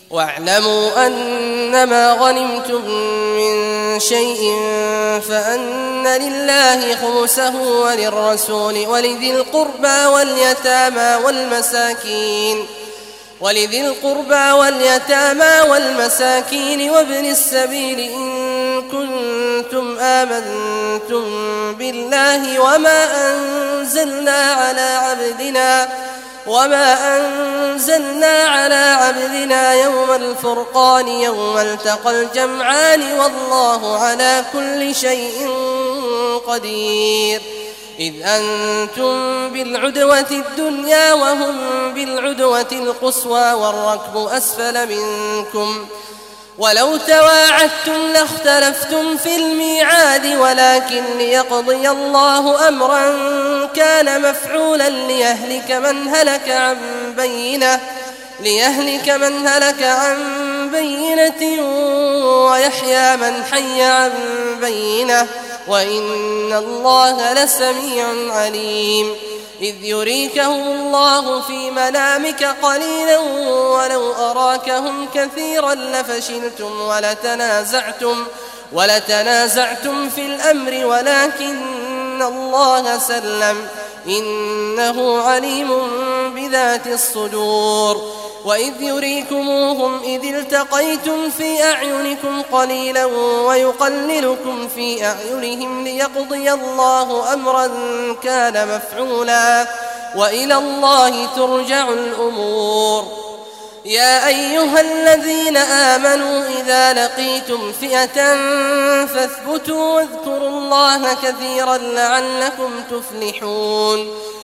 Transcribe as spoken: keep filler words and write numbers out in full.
واعلموا أنما غنمتم من شيء فأن لله خمسه وللرسول ولذي القربى واليتامى والمساكين ولذي القربى واليتامى والمساكين وابن السبيل إن كنتم آمنتم بالله وما أنزلنا على عبدنا وما أنزلنا على عبدنا يوم الفرقان يوم التقى الجمعان والله على كل شيء قدير. إذ أنتم بالعدوة الدنيا وهم بالعدوة القصوى والركب أسفل منكم ولو تواعدتم لاختلفتم في الميعاد ولكن ليقضي الله أمرا كان مفعولا ليهلك من هلك عن بينة ليهلك من هلك عن بينة ويحيى من حي عن بينة وإن الله لسميع عليم. إذ يريكهم الله في منامك قليلا ولو أراكهم كثيرا لفشلتم ولتنازعتم ولتنازعتم في الأمر ولكن الله سلم إنه عليم بذات الصدور. وإذ يريكموهم إذ التقيتم في أعينكم قليلا ويقللكم في أعينهم ليقضي الله أمرا كان مفعولا وإلى الله ترجع الأمور. يا أيها الذين آمنوا إذا لقيتم فئة فاثبتوا واذكروا الله كثيرا لعلكم تفلحون.